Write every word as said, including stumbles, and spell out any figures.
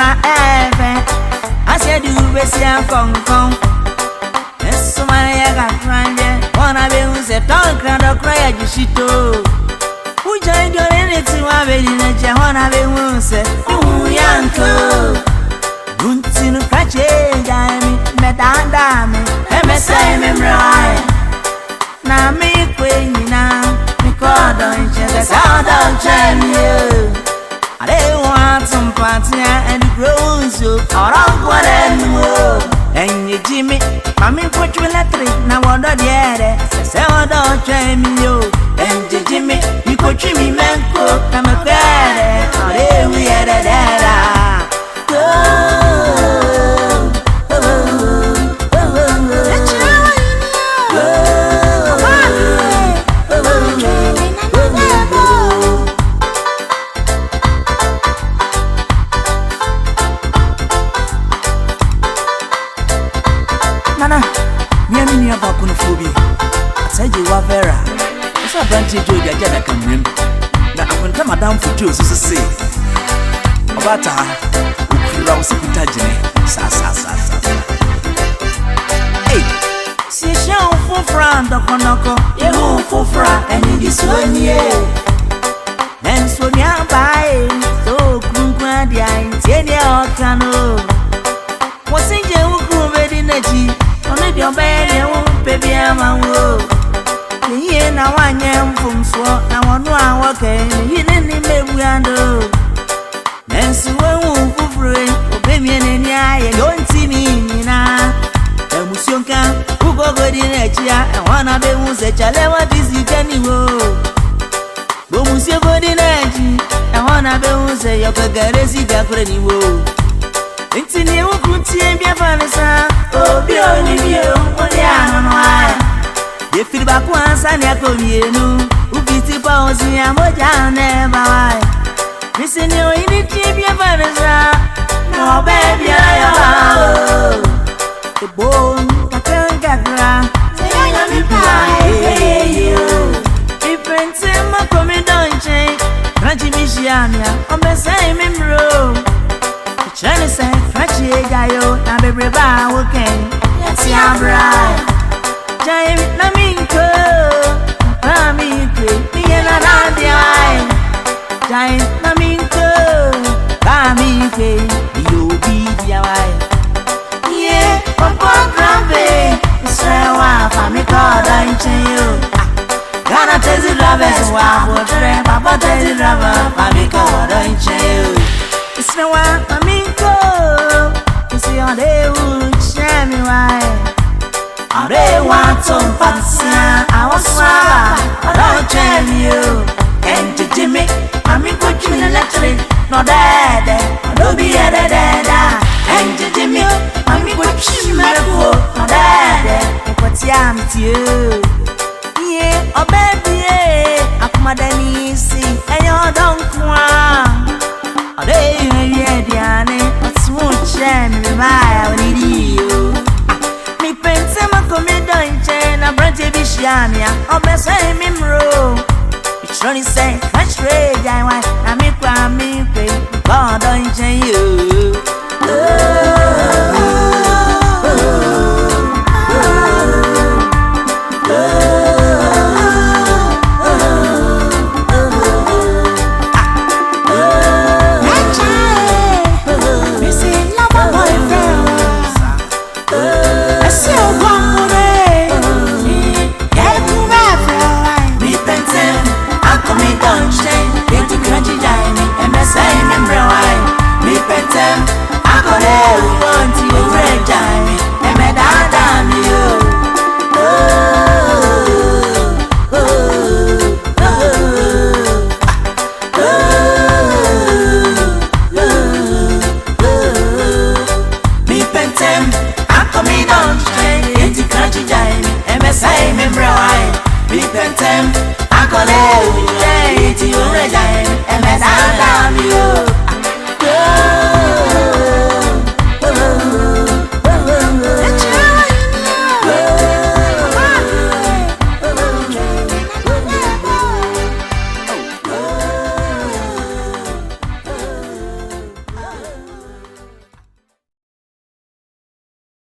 ever. I said you be see a Hong Kong. Yes, so many I got crying. Wanna be who's a dog crowd or cry at your shit too. Who joined your anything? I be in a jar. Wanna be who's a oh, young girl. Buntin catch it, I mean, Madame, M S A, me right. Now me queen now, me call don't change the sound of you. I don't want some party and grows you, or I'll go anymore. And you Jimmy, Mammy put you electric, now what do you add? Say, oh, don't change you. And you Jimmy, you put me man cook, I'm a bad, or we had a dada. Nana, me and me about Kunophobia. I said you were Vera. It's a branch of Joe that can bring. Now I can come down for Joe to say about her. Ukura was a Pitajine. Sa sa sa sa. Hey, see, show for Fran, the Konoko, you for Fran, and it is one year. And so nearby, so Kunquadia, Tenia Cano. What's in your energy? Only your baby won't baby, I'm a woe. Here now I am from Swat, now I know I'm working. You didn't make me under. And so I won't go free, obey me in any eye, don't see me now. And Musionka, who go good in a chair, and one of them was a chalewa visit anywhere. But Monsieur good in energy, and one of them was a yoga garesi gapany woe. It's in you could see me a fanasa. Oh, be only you, only I don't know why. You feel back once and I come here, no. Who beat the bones in a moja never why. Missing you in the chip, your fanasa. No, baby, I am. The bone, the can't say I am in pie. Different time, I come in, don't change. Rajimishania, I'm the same in room. Chani say, Fachi Gayo, and baby bow, okay. Let's see how bright. Jaime Naminko, Pamiko, me and Nadia. Jaime Naminko, Pamiko, you be the wife. Yeah, Papa Grave, Israel, Pamiko, don't you? Gonna tell the lovers, wow, Papa tell the lover, Pamiko, don't you? It's no one, Amigo. You see, all they would share me why. All they want some fancy. I was swallow. I don't tell you. And to Jimmy, Amigo, Jimmy, electric. No, dad, I don't be a dad. And to Jimmy, Amigo, Jimmy, no, dad, what's yam to you? Yeah, oh, baby, I'm Madani, see, and you don't cry. They are Diane, what's one shame in my you. Me pence and my comedian chain, a branch of Bishania, or the same in row. It's only say, much rage, I want, I make one me pay, God, don't you. I call it, it's you, and I'm you.